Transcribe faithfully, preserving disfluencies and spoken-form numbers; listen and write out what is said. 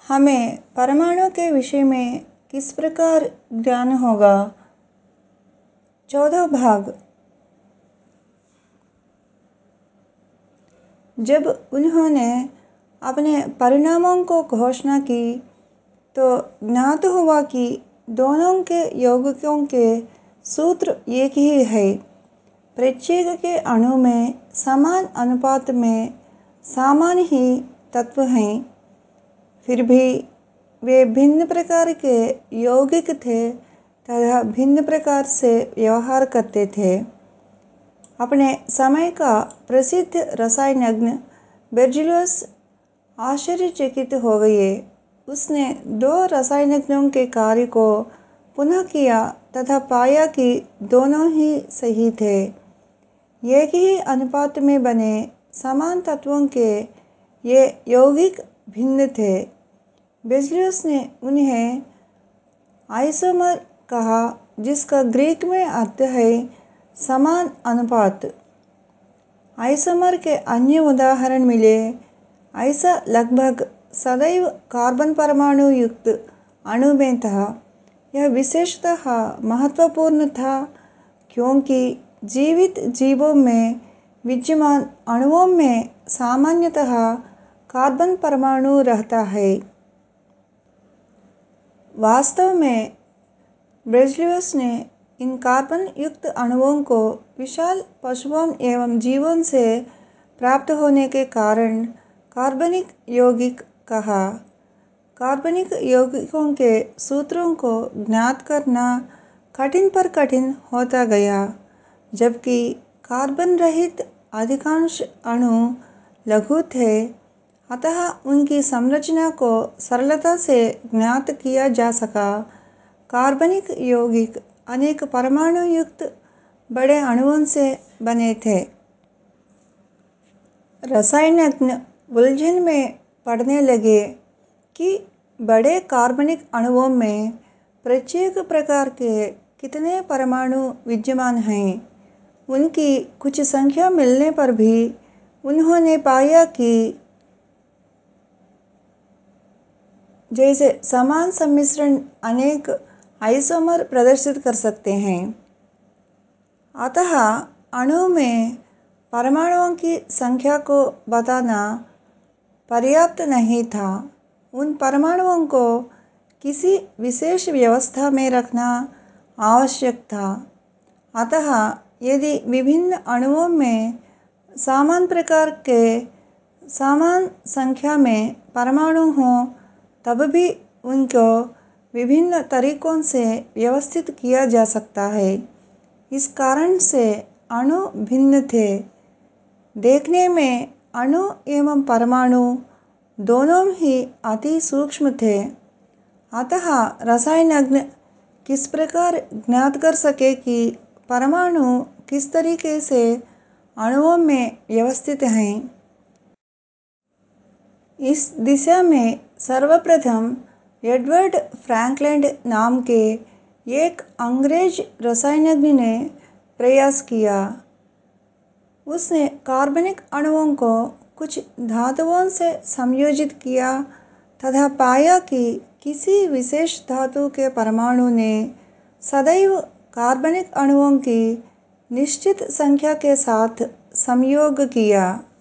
हमें परमाणु के विषय में किस प्रकार ज्ञान होगा। चौदह भाग। जब उन्होंने अपने परिणामों को घोषणा की तो ज्ञात हुआ कि दोनों के यौगिकों के सूत्र एक ही है। प्रत्येक के अणु में समान अनुपात में समान ही तत्व हैं, फिर भी वे भिन्न प्रकार के यौगिक थे तथा भिन्न प्रकार से व्यवहार करते थे। अपने समय का प्रसिद्ध रसायनज्ञ बेरजेलियस आश्चर्यचकित हो गए। उसने दो रसायनज्ञों के कार्य को पुनः किया तथा पाया कि दोनों ही सही थे। एक ही अनुपात में बने समान तत्वों के ये यौगिक भिन्न थे। बेरजेलियस ने उन्हें आइसोमर कहा, जिसका ग्रीक में अर्थ है समान अनुपात। आइसोमर के अन्य उदाहरण मिले। ऐसा लगभग सदैव कार्बन परमाणु युक्त अणु में था। यह विशेषतः महत्वपूर्ण था क्योंकि जीवित जीवों में विद्यमान अणुओं में सामान्यतः कार्बन परमाणु रहता है। वास्तव में बेरजेलियस ने इन कार्बन युक्त अणुओं को विशाल पशुओं एवं जीवों से प्राप्त होने के कारण कार्बनिक यौगिक कहा। कार्बनिक यौगिकों के सूत्रों को ज्ञात करना कठिन पर कठिन होता गया, जबकि कार्बन रहित अधिकांश अणु लघु थे, अतः उनकी संरचना को सरलता से ज्ञात किया जा सका। कार्बनिक यौगिक अनेक परमाणु युक्त बड़े अणुओं से बने थे। रसायनज्ञ उलझन में पड़ने लगे कि बड़े कार्बनिक अणुओं में प्रत्येक प्रकार के कितने परमाणु विद्यमान हैं। उनकी कुछ संख्या मिलने पर भी उन्होंने पाया कि जैसे समान सम्मिश्रण अनेक आइसोमर प्रदर्शित कर सकते हैं। अतः अणु में परमाणुओं की संख्या को बताना पर्याप्त नहीं था। उन परमाणुओं को किसी विशेष व्यवस्था में रखना आवश्यक था। अतः यदि विभिन्न अणुओं में समान प्रकार के समान संख्या में परमाणु हों, तब भी उनको विभिन्न तरीकों से व्यवस्थित किया जा सकता है। इस कारण से अणु भिन्न थे। देखने में अणु एवं परमाणु दोनों ही अति सूक्ष्म थे। अतः रसायनज्ञ किस प्रकार ज्ञात कर सके कि परमाणु किस तरीके से अणुओं में व्यवस्थित हैं। इस दिशा में सर्वप्रथम एडवर्ड फ्रैंकलैंड नाम के एक अंग्रेज रसायनज्ञ ने प्रयास किया। उसने कार्बनिक अणुओं को कुछ धातुओं से संयोजित किया तथा पाया कि किसी विशेष धातु के परमाणु ने सदैव कार्बनिक अणुओं की निश्चित संख्या के साथ संयोग किया।